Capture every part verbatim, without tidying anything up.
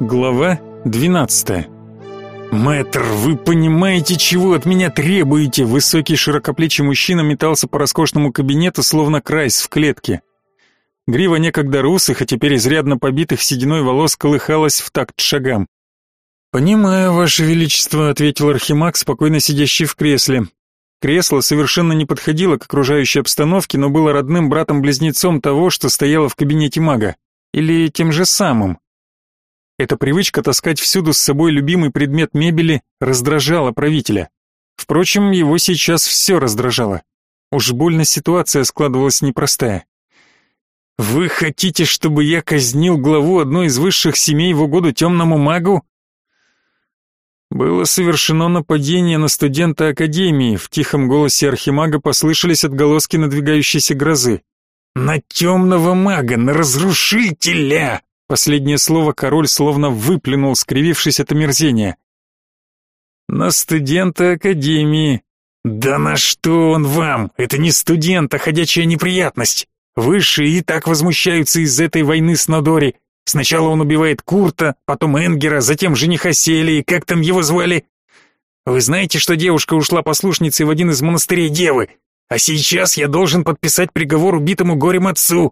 Глава двенадцатая. «Мэтр, вы понимаете, чего от меня требуете?» Высокий широкоплечий мужчина метался по роскошному кабинету, словно крайс в клетке. Грива некогда русых, а теперь изрядно побитых сединой волос колыхалась в такт шагам. «Понимаю, Ваше Величество», — ответил Архимаг, спокойно сидящий в кресле. Кресло совершенно не подходило к окружающей обстановке, но было родным братом-близнецом того, что стояло в кабинете мага. Или тем же самым. Эта привычка таскать всюду с собой любимый предмет мебели раздражала правителя. Впрочем, его сейчас все раздражало. Уж больно ситуация складывалась непростая. «Вы хотите, чтобы я казнил главу одной из высших семей в угоду темному магу?» Было совершено нападение на студента Академии. В тихом голосе Архимага послышались отголоски надвигающейся грозы. «На темного мага, на разрушителя!» Последнее слово король словно выплюнул, скривившись от омерзения. «На студента Академии». «Да на что он вам? Это не студент, а ходячая неприятность. Высшие и так возмущаются из этой войны с Нодори. Сначала он убивает Курта, потом Энгера, затем жениха Селии, как там его звали? Вы знаете, что девушка ушла послушницей в один из монастырей Девы? А сейчас я должен подписать приговор убитому горем отцу».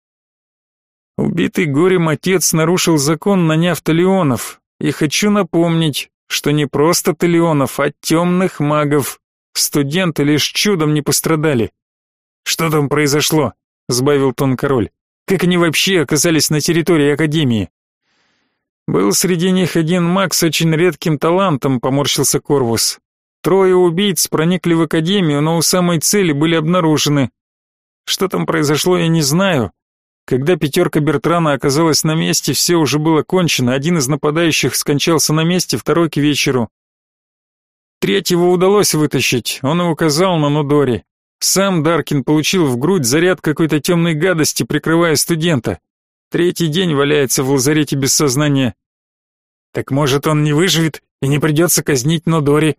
Убитый горем отец нарушил закон, наняв талионов. И хочу напомнить, что не просто талионов, а темных магов. Студенты лишь чудом не пострадали. «Что там произошло?» — сбавил тон король. «Как они вообще оказались на территории Академии?» «Был среди них один маг с очень редким талантом», — поморщился Корвус. «Трое убийц проникли в Академию, но у самой цели были обнаружены. Что там произошло, я не знаю. Когда пятерка Бертрана оказалась на месте, все уже было кончено. Один из нападающих скончался на месте, второй к вечеру. Третьего удалось вытащить, он и указал на Нодори. Сам Даркин получил в грудь заряд какой-то темной гадости, прикрывая студента. Третий день валяется в лазарете без сознания. Так может, он не выживет и не придется казнить Нодори?»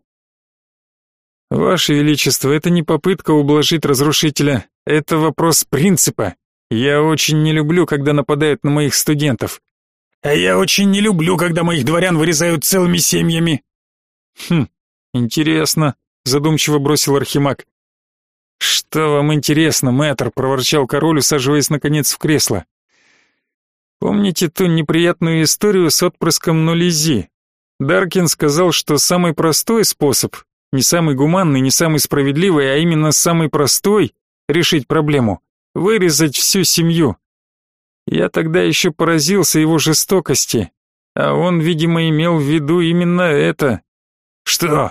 «Ваше Величество, это не попытка ублажить разрушителя, это вопрос принципа. Я очень не люблю, когда нападают на моих студентов. А я очень не люблю, когда моих дворян вырезают целыми семьями». «Хм, интересно», — задумчиво бросил Архимаг. «Что вам интересно, мэтр?» — проворчал король, усаживаясь наконец в кресло. «Помните ту неприятную историю с отпрыском Нолизи? Даркин сказал, что самый простой способ, не самый гуманный, не самый справедливый, а именно самый простой решить проблему — вырезать всю семью. Я тогда еще поразился его жестокости, а он, видимо, имел в виду именно это». «Что?»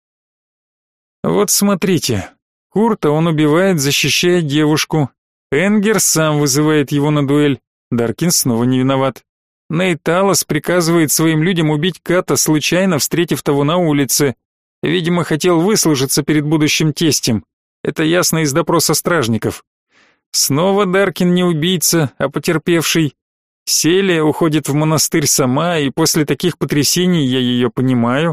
«Вот смотрите, Курта он убивает, защищая девушку. Энгер сам вызывает его на дуэль. Даркин снова не виноват. Нейталос приказывает своим людям убить Ката, случайно встретив того на улице. Видимо, хотел выслужиться перед будущим тестем. Это ясно из допроса стражников. Снова Даркин не убийца, а потерпевший. Селия уходит в монастырь сама, и после таких потрясений я ее понимаю.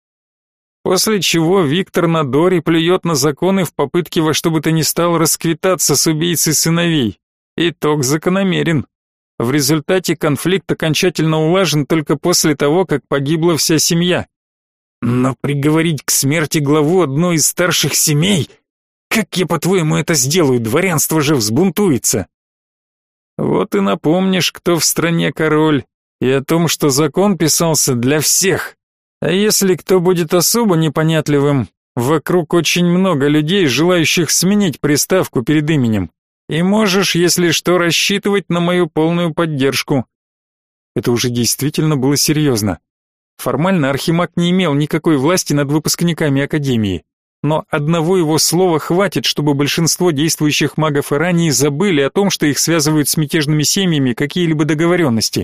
После чего Виктор Нодори плюет на законы в попытке во что бы то ни стало расквитаться с убийцей сыновей. Итог закономерен. В результате конфликт окончательно улажен только после того, как погибла вся семья. Но приговорить к смерти главу одной из старших семей? Как я, по-твоему, это сделаю? Дворянство же взбунтуется. Вот и напомнишь, кто в стране король, и о том, что закон писался для всех. А если кто будет особо непонятливым, вокруг очень много людей, желающих сменить приставку перед именем. И можешь, если что, рассчитывать на мою полную поддержку». Это уже действительно было серьезно. Формально Архимаг не имел никакой власти над выпускниками Академии. Но одного его слова хватит, чтобы большинство действующих магов Ирании забыли о том, что их связывают с мятежными семьями какие-либо договоренности.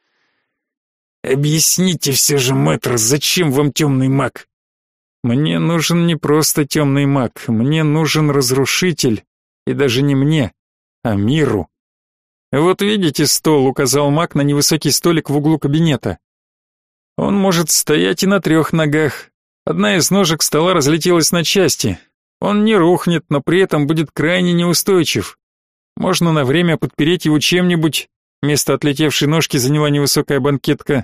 «Объясните все же, мэтр, зачем вам темный маг?» «Мне нужен не просто темный маг, мне нужен разрушитель, и даже не мне, а миру». «Вот видите стол», — указал маг на невысокий столик в углу кабинета. «Он может стоять и на трех ногах. Одна из ножек стола разлетелась на части. Он не рухнет, но при этом будет крайне неустойчив. Можно на время подпереть его чем-нибудь». Место отлетевшей ножки заняла невысокая банкетка.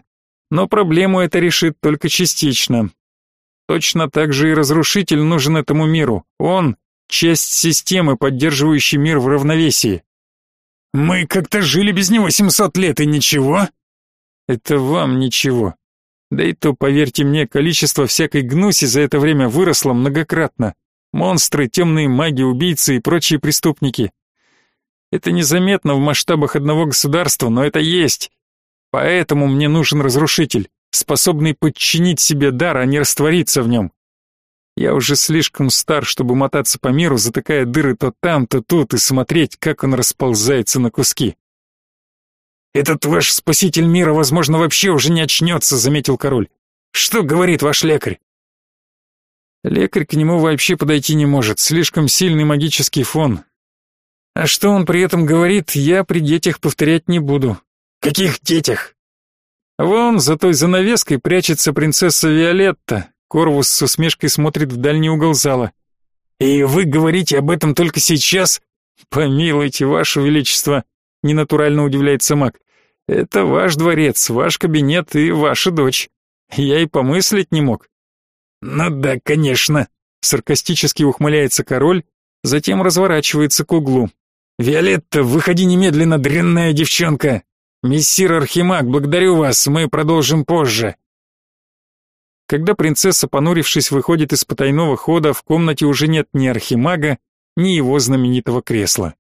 Но проблему это решит только частично. Точно так же и разрушитель нужен этому миру. Он — часть системы, поддерживающей мир в равновесии. Мы как-то жили без него семьсот лет и ничего. Это вам ничего. Да и то, поверьте мне, количество всякой гнуси за это время выросло многократно. Монстры, темные маги, убийцы и прочие преступники. Это незаметно в масштабах одного государства, но это есть. Поэтому мне нужен разрушитель, способный подчинить себе дар, а не раствориться в нем. Я уже слишком стар, чтобы мотаться по миру, затыкая дыры то там, то тут и смотреть, как он расползается на куски. «Этот ваш спаситель мира, возможно, вообще уже не очнется», — заметил король. «Что говорит ваш лекарь?» Лекарь к нему вообще подойти не может, слишком сильный магический фон. А что он при этом говорит, я при детях повторять не буду. «Каких детях?» Вон за той занавеской прячется принцесса Виолетта. Корвус с усмешкой смотрит в дальний угол зала. «И вы говорите об этом только сейчас?» «Помилуйте, ваше величество», — ненатурально удивляется маг. «Это ваш дворец, ваш кабинет и ваша дочь. Я и помыслить не мог». «Ну да, конечно», — саркастически ухмыляется король, затем разворачивается к углу. «Виолетта, выходи немедленно, дрянная девчонка! Мессир Архимаг, благодарю вас, мы продолжим позже». Когда принцесса, понурившись, выходит из потайного хода, в комнате уже нет ни Архимага, ни его знаменитого кресла.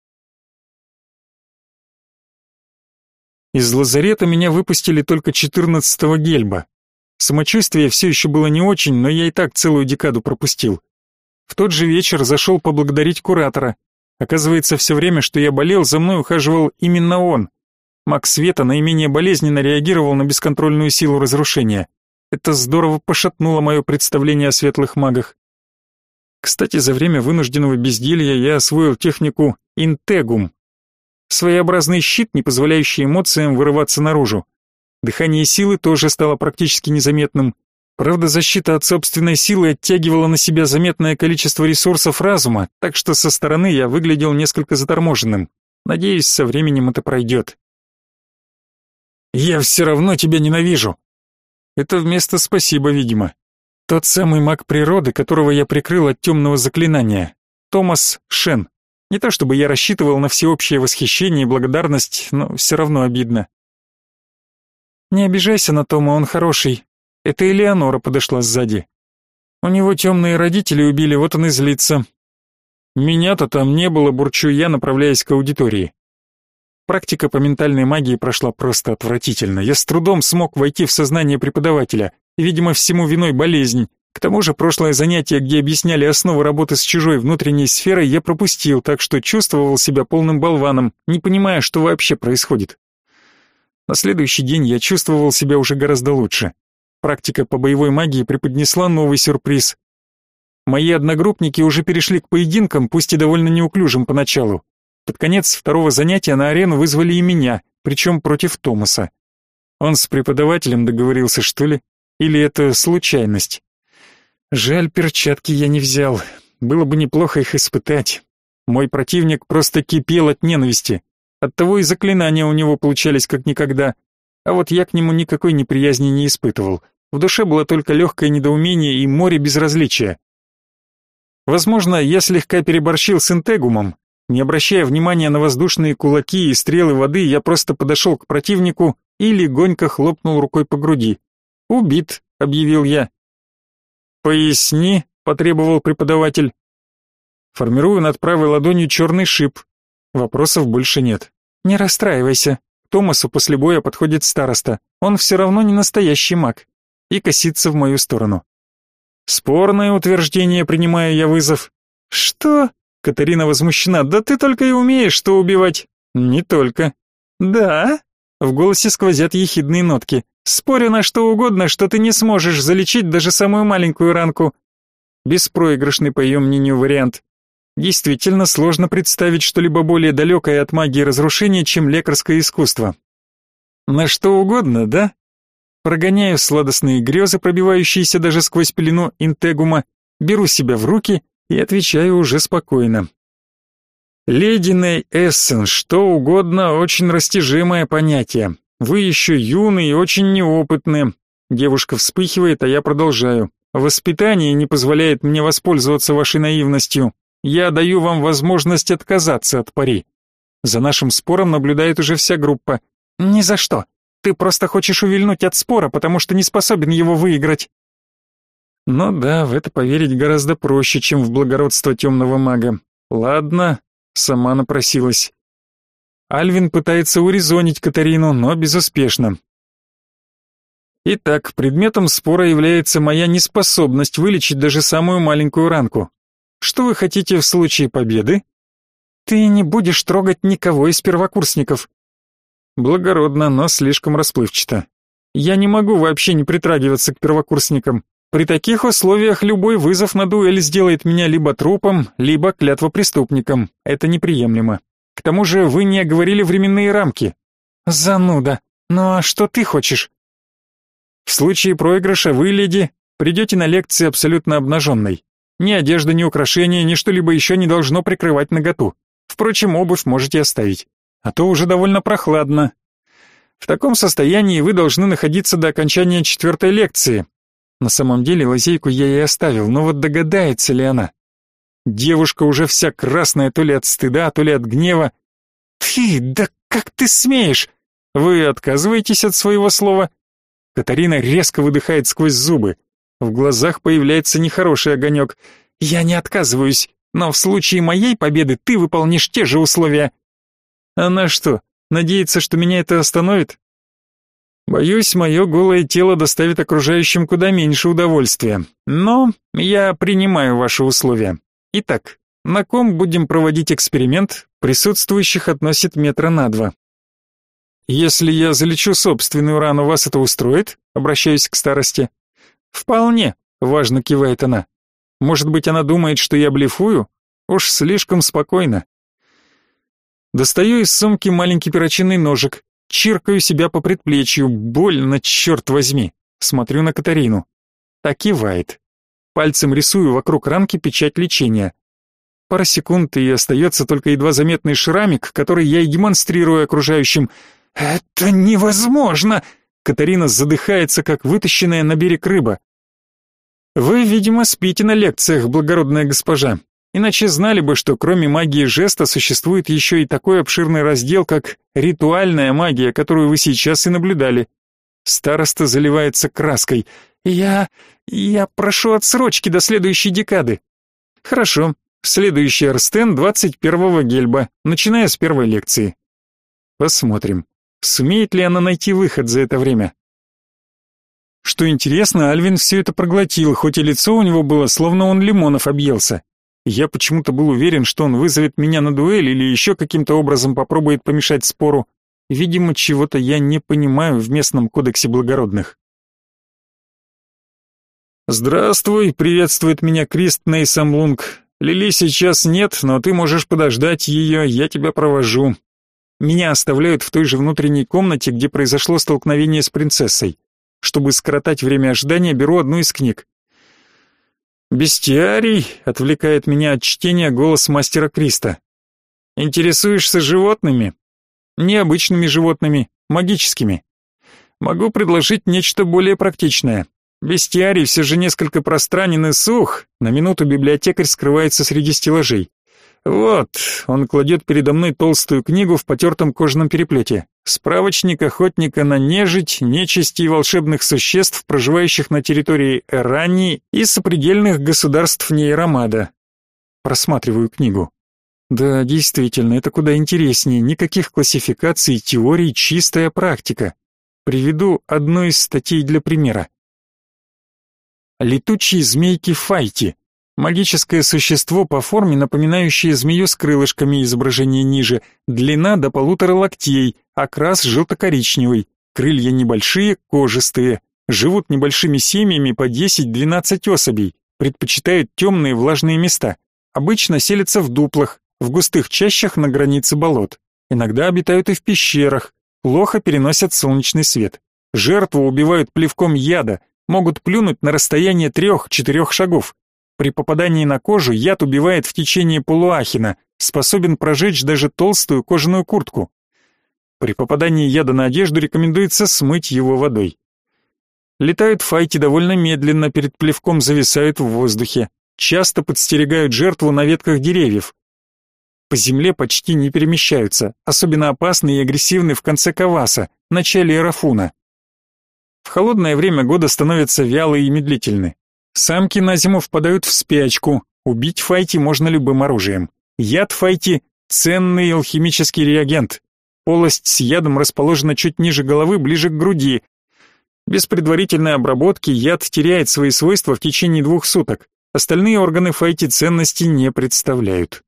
Из лазарета меня выпустили только четырнадцатого гельба. Самочувствие все еще было не очень, но я и так целую декаду пропустил. В тот же вечер зашел поблагодарить куратора. Оказывается, все время, что я болел, за мной ухаживал именно он. Маг света наименее болезненно реагировал на бесконтрольную силу разрушения. Это здорово пошатнуло мое представление о светлых магах. Кстати, за время вынужденного безделья я освоил технику интегум. Своеобразный щит, не позволяющий эмоциям вырываться наружу. Дыхание силы тоже стало практически незаметным. Правда, защита от собственной силы оттягивала на себя заметное количество ресурсов разума, так что со стороны я выглядел несколько заторможенным. Надеюсь, со временем это пройдет. «Я все равно тебя ненавижу!» Это вместо «спасибо», видимо. Тот самый маг природы, которого я прикрыл от темного заклинания. Томас Шен. Не то чтобы я рассчитывал на всеобщее восхищение и благодарность, но все равно обидно. Не обижайся на Тома, он хороший. Это Элеонора подошла сзади. У него темные родители убили, вот он и злится. Меня-то там не было, бурчу я, направляясь к аудитории. Практика по ментальной магии прошла просто отвратительно. Я с трудом смог войти в сознание преподавателя, и, видимо, всему виной болезнь. К тому же прошлое занятие, где объясняли основы работы с чужой внутренней сферой, я пропустил, так что чувствовал себя полным болваном, не понимая, что вообще происходит. На следующий день я чувствовал себя уже гораздо лучше. Практика по боевой магии преподнесла новый сюрприз. Мои одногруппники уже перешли к поединкам, пусть и довольно неуклюжим поначалу. Под конец второго занятия на арену вызвали и меня, причем против Томаса. Он с преподавателем договорился, что ли? Или это случайность? Жаль, перчатки я не взял. Было бы неплохо их испытать. Мой противник просто кипел от ненависти. Оттого и заклинания у него получались как никогда. А вот я к нему никакой неприязни не испытывал. В душе было только легкое недоумение и море безразличия. Возможно, я слегка переборщил с интегумом. Не обращая внимания на воздушные кулаки и стрелы воды, я просто подошел к противнику и легонько хлопнул рукой по груди. «Убит», — объявил я. «Поясни», — потребовал преподаватель. Формирую над правой ладонью черный шип. Вопросов больше нет. «Не расстраивайся. К Томасу после боя подходит староста. Он все равно не настоящий маг». И косится в мою сторону. «Спорное утверждение, принимаю я вызов». «Что?» — Катарина возмущена. «Да ты только и умеешь что убивать». «Не только». «Да?» — в голосе сквозят ехидные нотки. «Спорю на что угодно, что ты не сможешь залечить даже самую маленькую ранку». Беспроигрышный по ее мнению вариант. Действительно сложно представить что-либо более далекое от магии разрушения, чем лекарское искусство. На что угодно, да? Прогоняю сладостные грезы, пробивающиеся даже сквозь пелену интегума, беру себя в руки и отвечаю уже спокойно. Леди Ней Эссен, что угодно, очень растяжимое понятие. Вы еще юны и очень неопытны. Девушка вспыхивает, а я продолжаю. Воспитание не позволяет мне воспользоваться вашей наивностью. Я даю вам возможность отказаться от пари. За нашим спором наблюдает уже вся группа. Ни за что. Ты просто хочешь увильнуть от спора, потому что не способен его выиграть. Ну да, в это поверить гораздо проще, чем в благородство темного мага. Ладно, сама напросилась. Альвин пытается урезонить Катарину, но безуспешно. Итак, предметом спора является моя неспособность вылечить даже самую маленькую ранку. Что вы хотите в случае победы? Ты не будешь трогать никого из первокурсников. Благородно, но слишком расплывчато. Я не могу вообще не притрагиваться к первокурсникам. При таких условиях любой вызов на дуэль сделает меня либо трупом, либо клятвопреступником. Это неприемлемо. К тому же вы не оговорили временные рамки. Зануда. Ну а что ты хочешь? В случае проигрыша вы, леди, придете на лекции абсолютно обнаженной. Ни одежда, ни украшения, ни что-либо еще не должно прикрывать наготу. Впрочем, обувь можете оставить. А то уже довольно прохладно. В таком состоянии вы должны находиться до окончания четвертой лекции. На самом деле лазейку я ей оставил, но вот догадается ли она? Девушка уже вся красная то ли от стыда, то ли от гнева. Ты, да как ты смеешь? Вы отказываетесь от своего слова? Катарина резко выдыхает сквозь зубы. В глазах появляется нехороший огонек. Я не отказываюсь, но в случае моей победы ты выполнишь те же условия. Она что, надеется, что меня это остановит? Боюсь, мое голое тело доставит окружающим куда меньше удовольствия. Но я принимаю ваши условия. Итак, на ком будем проводить эксперимент? Присутствующих относит метра на два. Если я залечу собственную рану, вас это устроит? Обращаюсь к старости. Вполне, важно кивает она. Может быть, она думает, что я блефую? Уж слишком спокойно. Достаю из сумки маленький перочинный ножик, чиркаю себя по предплечью, больно, черт возьми. Смотрю на Катарину. Та кивает. Пальцем рисую вокруг ранки печать лечения. Пара секунд, и остается только едва заметный шрамик, который я и демонстрирую окружающим. «Это невозможно!» Катарина задыхается, как вытащенная на берег рыба. «Вы, видимо, спите на лекциях, благородная госпожа. Иначе знали бы, что кроме магии жеста существует еще и такой обширный раздел, как ритуальная магия, которую вы сейчас и наблюдали». Староста заливается краской. «Я... я прошу отсрочки до следующей декады». «Хорошо. Следующий Арстен двадцать первого гельба, начиная с первой лекции». Посмотрим, сумеет ли она найти выход за это время. Что интересно, Альвин все это проглотил, хоть и лицо у него было, словно он лимонов объелся. Я почему-то был уверен, что он вызовет меня на дуэль или еще каким-то образом попробует помешать спору. Видимо, чего-то я не понимаю в местном кодексе благородных. «Здравствуй», — приветствует меня Крист Нейсамлунг. «Лили сейчас нет, но ты можешь подождать ее, я тебя провожу». Меня оставляют в той же внутренней комнате, где произошло столкновение с принцессой. Чтобы скоротать время ожидания, беру одну из книг. «Бестиарий», — отвлекает меня от чтения голос мастера Криста. «Интересуешься животными?» «Необычными животными, магическими. Могу предложить нечто более практичное. Бестиарий все же несколько пространен и сух, на минуту библиотекарь скрывается среди стеллажей. Вот, он кладет передо мной толстую книгу в потертом кожаном переплете. Справочник охотника на нежить, нечисти и волшебных существ, проживающих на территории Эрании и сопредельных государств Нейромада. Просматриваю книгу. Да, действительно, это куда интереснее. Никаких классификаций, теорий, чистая практика. Приведу одну из статей для примера. Летучие змейки Файти. Магическое существо по форме, напоминающее змею с крылышками, изображение ниже, длина до полутора локтей, окрас желто-коричневый, крылья небольшие, кожистые, живут небольшими семьями по десять-двенадцать особей, предпочитают темные влажные места, обычно селятся в дуплах, в густых чащах на границе болот, иногда обитают и в пещерах, плохо переносят солнечный свет, жертву убивают плевком яда, могут плюнуть на расстояние трех-четырех шагов. При попадании на кожу яд убивает в течение полуахина, способен прожечь даже толстую кожаную куртку. При попадании яда на одежду рекомендуется смыть его водой. Летают файти довольно медленно, перед плевком зависают в воздухе. Часто подстерегают жертву на ветках деревьев. По земле почти не перемещаются, особенно опасны и агрессивны в конце Каваса, начале Эрафуна. В холодное время года становятся вялые и медлительны. Самки на зиму впадают в спячку. Убить файти можно любым оружием. Яд файти – ценный алхимический реагент. Полость с ядом расположена чуть ниже головы, ближе к груди. Без предварительной обработки яд теряет свои свойства в течение двух суток. Остальные органы файти ценности не представляют.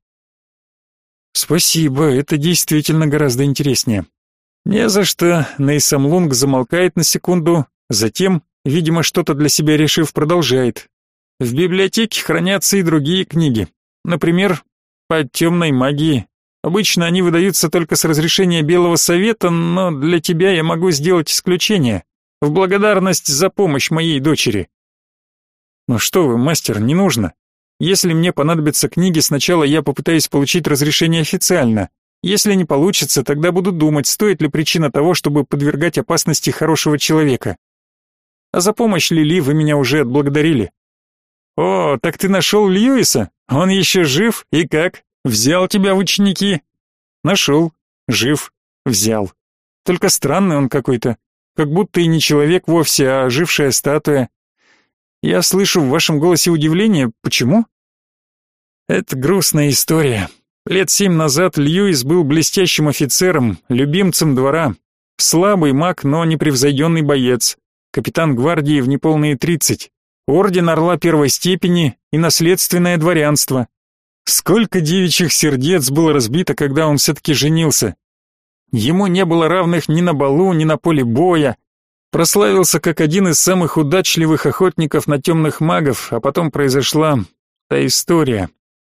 Спасибо, это действительно гораздо интереснее. Не за что. Нейсамлунг замолкает на секунду, затем, видимо, что-то для себя решив, продолжает. В библиотеке хранятся и другие книги. Например, по темной магии. Обычно они выдаются только с разрешения Белого Совета, но для тебя я могу сделать исключение. В благодарность за помощь моей дочери. Ну что вы, мастер, не нужно. Если мне понадобятся книги, сначала я попытаюсь получить разрешение официально. Если не получится, тогда буду думать, стоит ли причина того, чтобы подвергать опасности хорошего человека. А за помощь Лили вы меня уже отблагодарили. О, так ты нашел Льюиса? Он еще жив? И как? Взял тебя в ученики? Нашел. Жив. Взял. Только странный он какой-то. Как будто и не человек вовсе, а ожившая статуя. Я слышу в вашем голосе удивление. Почему? Это грустная история. Лет семь назад Льюис был блестящим офицером, любимцем двора. Слабый маг, но непревзойденный боец. Капитан гвардии в неполные тридцать. Орден Орла первой степени и наследственное дворянство. Сколько девичьих сердец было разбито, когда он все-таки женился. Ему не было равных ни на балу, ни на поле боя. Прославился как один из самых удачливых охотников на темных магов, а потом произошла та история.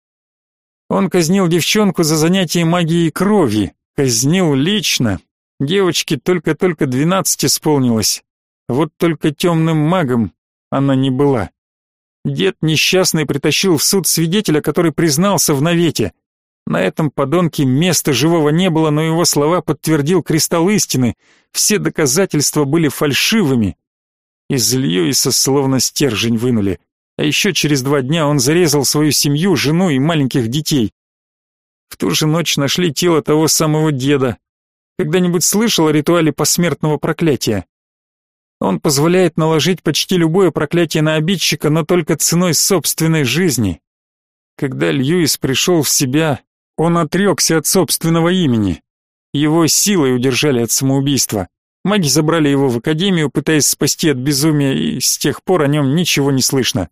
Он казнил девчонку за занятие магией крови, казнил лично. Девочке только-только двенадцать исполнилось. Вот только темным магом она не была. Дед несчастный притащил в суд свидетеля, который признался в навете. На этом подонке места живого не было, но его слова подтвердил кристалл истины. Все доказательства были фальшивыми. Из Льюиса словно стержень вынули. А еще через два дня он зарезал свою семью, жену и маленьких детей. В ту же ночь нашли тело того самого деда. Когда-нибудь слышал о ритуале посмертного проклятия? Он позволяет наложить почти любое проклятие на обидчика, но только ценой собственной жизни. Когда Льюис пришел в себя, он отрекся от собственного имени. Его силой удержали от самоубийства. Маги забрали его в академию, пытаясь спасти от безумия, и с тех пор о нем ничего не слышно.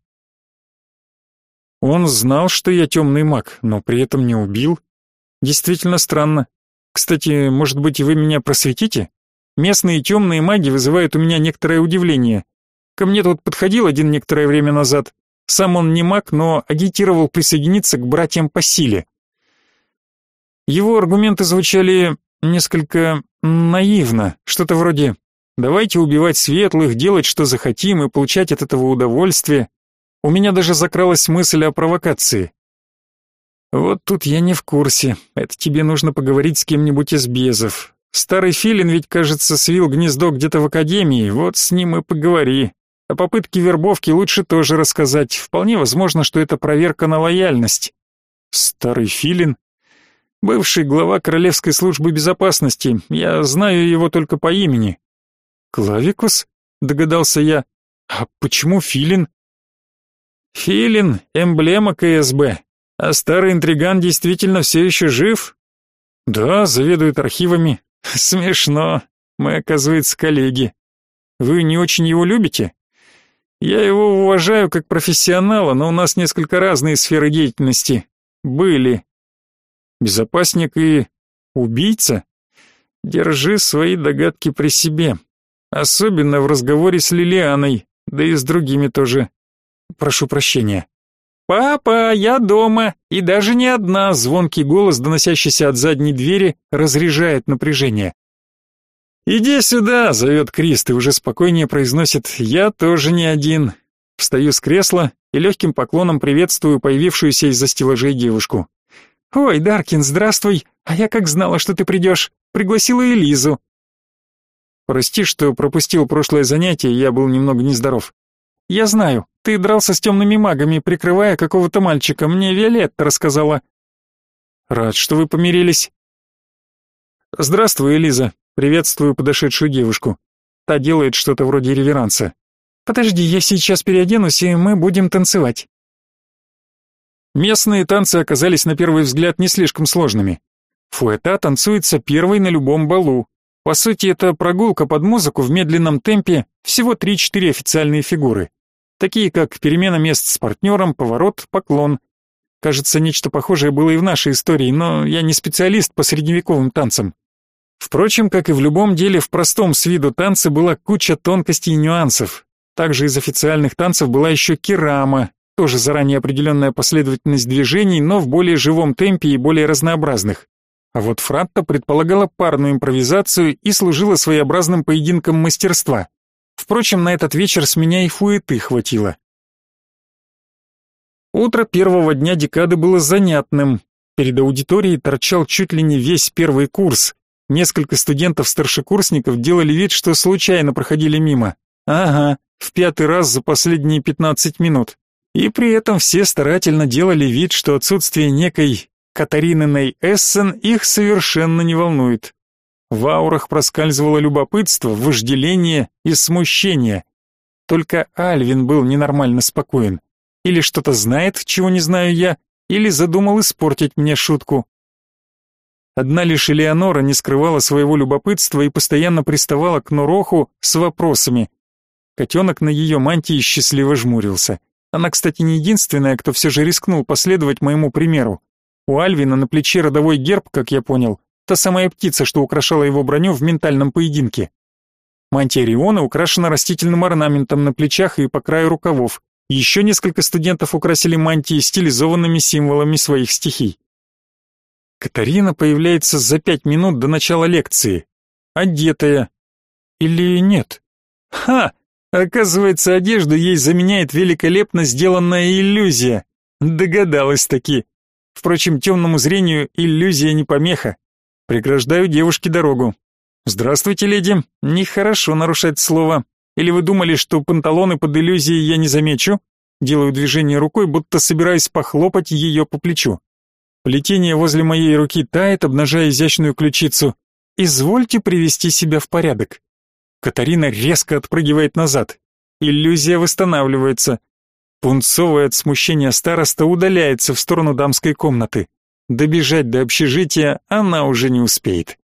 Он знал, что я темный маг, но при этом не убил. Действительно странно. Кстати, может быть, вы меня просветите? Местные темные маги вызывают у меня некоторое удивление. Ко мне тут подходил один некоторое время назад. Сам он не маг, но агитировал присоединиться к братьям по силе. Его аргументы звучали несколько наивно, что-то вроде «давайте убивать светлых, делать, что захотим, и получать от этого удовольствие». У меня даже закралась мысль о провокации. Вот тут я не в курсе, это тебе нужно поговорить с кем-нибудь из безов. Старый филин ведь, кажется, свил гнездо где-то в академии, вот с ним и поговори. О попытке вербовки лучше тоже рассказать, вполне возможно, что это проверка на лояльность. Старый филин? Бывший глава Королевской службы безопасности, я знаю его только по имени. Клавикус? Догадался я. А почему филин? Филин — эмблема ка эс бэ, а старый интриган действительно все еще жив? Да, заведует архивами. Смешно, мы, оказывается, коллеги. Вы не очень его любите? Я его уважаю как профессионала, но у нас несколько разные сферы деятельности. Были. Безопасник и убийца? Держи свои догадки при себе. Особенно в разговоре с Лилианой, да и с другими тоже. Прошу прощения. «Папа, я дома, и даже не одна», — звонкий голос, доносящийся от задней двери, разряжает напряжение. «Иди сюда», — зовет Крист и уже спокойнее произносит «я тоже не один». Встаю с кресла и легким поклоном приветствую появившуюся из-за стеллажей девушку. «Ой, Даркин, здравствуй, а я как знала, что ты придешь. пригласила Элизу. Прости, что пропустил прошлое занятие, я был немного нездоров. Я знаю, ты дрался с темными магами, прикрывая какого-то мальчика, мне Виолетта рассказала. Рад, что вы помирились. Здравствуй, Элиза. Приветствую подошедшую девушку. Та делает что-то вроде реверанса. Подожди, я сейчас переоденусь, и мы будем танцевать. Местные танцы оказались на первый взгляд не слишком сложными. Фуэта танцуется первой на любом балу. По сути, это прогулка под музыку в медленном темпе, всего три-четыре официальные фигуры. Такие как перемена мест с партнером, поворот, поклон. Кажется, нечто похожее было и в нашей истории, но я не специалист по средневековым танцам. Впрочем, как и в любом деле, в простом с виду танце была куча тонкостей и нюансов. Также из официальных танцев была еще керама, тоже заранее определенная последовательность движений, но в более живом темпе и более разнообразных. А вот фратта предполагала парную импровизацию и служила своеобразным поединком мастерства. Впрочем, на этот вечер с меня и фуэты хватило. Утро первого дня декады было занятным. Перед аудиторией торчал чуть ли не весь первый курс. Несколько студентов-старшекурсников делали вид, что случайно проходили мимо. Ага, в пятый раз за последние пятнадцать минут. И при этом все старательно делали вид, что отсутствие некой Катарининой Эссен их совершенно не волнует. В аурах проскальзывало любопытство, вожделение и смущение. Только Альвин был ненормально спокоен. Или что-то знает, чего не знаю я, или задумал испортить мне шутку. Одна лишь Элеонора не скрывала своего любопытства и постоянно приставала к Нуроху с вопросами. Котенок на ее мантии счастливо жмурился. Она, кстати, не единственная, кто все же рискнул последовать моему примеру. У Альвина на плече родовой герб, как я понял, та самая птица, что украшала его броню в ментальном поединке. Мантия Риона украшена растительным орнаментом на плечах и по краю рукавов. Еще несколько студентов украсили мантии стилизованными символами своих стихий. Катарина появляется за пять минут до начала лекции. Одетая. Или нет? Ха! Оказывается, одежду ей заменяет великолепно сделанная иллюзия. Догадалась-таки. Впрочем, темному зрению иллюзия не помеха. Преграждаю девушке дорогу. Здравствуйте, леди. Нехорошо нарушать слово. Или вы думали, что панталоны под иллюзией я не замечу? Делаю движение рукой, будто собираюсь похлопать ее по плечу. Плетение возле моей руки тает, обнажая изящную ключицу. Извольте привести себя в порядок. Катарина резко отпрыгивает назад. Иллюзия восстанавливается. Пунцовая от смущения староста удаляется в сторону дамской комнаты. Добежать до общежития она уже не успеет.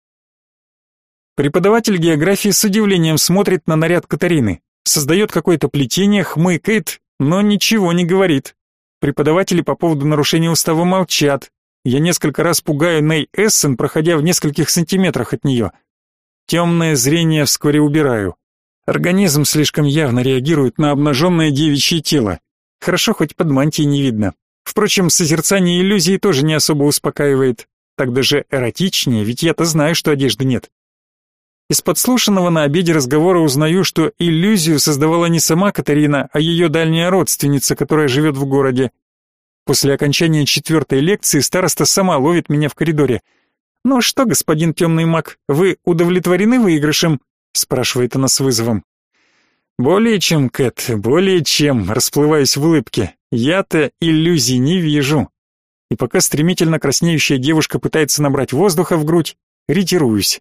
Преподаватель географии с удивлением смотрит на наряд Катарины. Создает какое-то плетение, хмыкает, но ничего не говорит. Преподаватели по поводу нарушения устава молчат. Я несколько раз пугаю Ней Эссен, проходя в нескольких сантиметрах от нее. Темное зрение вскоре убираю. Организм слишком явно реагирует на обнаженное девичье тело. Хорошо, хоть под мантией не видно. Впрочем, созерцание иллюзии тоже не особо успокаивает. Так даже эротичнее, ведь я-то знаю, что одежды нет. Из подслушанного на обеде разговора узнаю, что иллюзию создавала не сама Катарина, а ее дальняя родственница, которая живет в городе. После окончания четвертой лекции староста сама ловит меня в коридоре. «Ну что, господин темный маг, вы удовлетворены выигрышем?» — спрашивает она с вызовом. «Более чем, Кэт, более чем», — расплываюсь в улыбке. «Я-то иллюзий не вижу». И пока стремительно краснеющая девушка пытается набрать воздуха в грудь, ретируюсь.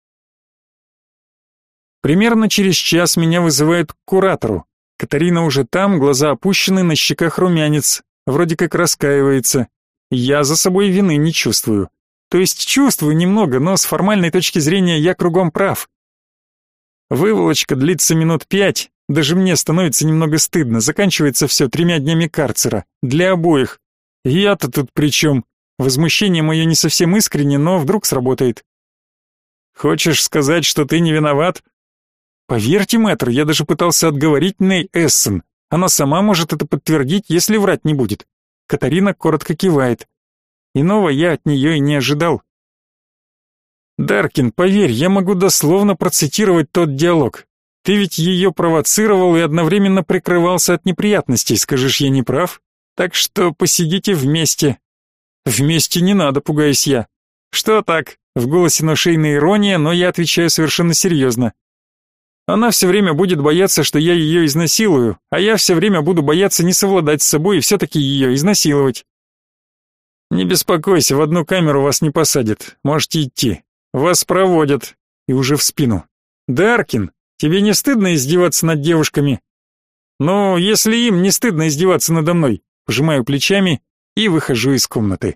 Примерно через час меня вызывают к куратору. Катарина уже там, глаза опущены, на щеках румянец, вроде как раскаивается. Я за собой вины не чувствую. То есть чувствую немного, но с формальной точки зрения я кругом прав. Выволочка длится минут пять, даже мне становится немного стыдно, заканчивается все тремя днями карцера, для обоих. Я-то тут при чем? Возмущение мое не совсем искренне, но вдруг сработает. Хочешь сказать, что ты не виноват? Поверьте, мэтр, я даже пытался отговорить Ней Эссен. Она сама может это подтвердить, если врать не будет. Катарина коротко кивает. Иного я от нее и не ожидал. Даркин, поверь, я могу дословно процитировать тот диалог. Ты ведь ее провоцировал и одновременно прикрывался от неприятностей, скажешь, я не прав? Так что посидите вместе. Вместе не надо, пугаюсь я. Что так? В голосе ношейная ирония, но я отвечаю совершенно серьезно. Она все время будет бояться, что я ее изнасилую, а я все время буду бояться не совладать с собой и все-таки ее изнасиловать. Не беспокойся, в одну камеру вас не посадят, можете идти. Вас проводят. И уже в спину. Даркин, тебе не стыдно издеваться над девушками? Ну, если им не стыдно издеваться надо мной, пожимаю плечами и выхожу из комнаты.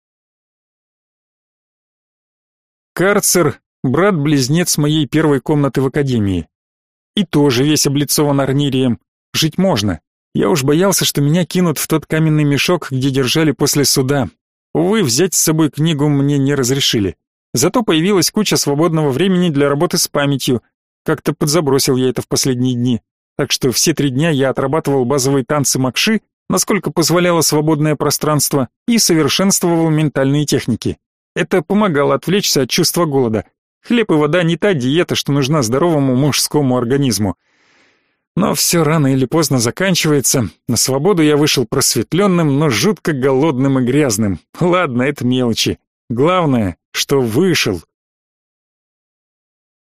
Карцер, брат-близнец моей первой комнаты в академии. И тоже весь облицован арнирием. Жить можно. Я уж боялся, что меня кинут в тот каменный мешок, где держали после суда. Увы, взять с собой книгу мне не разрешили. Зато появилась куча свободного времени для работы с памятью. Как-то подзабросил я это в последние дни. Так что все три дня я отрабатывал базовые танцы Макши, насколько позволяло свободное пространство, и совершенствовал ментальные техники. Это помогало отвлечься от чувства голода. Хлеб и вода не та диета, что нужна здоровому мужскому организму. Но все рано или поздно заканчивается. На свободу я вышел просветленным, но жутко голодным и грязным. Ладно, это мелочи. Главное, что вышел.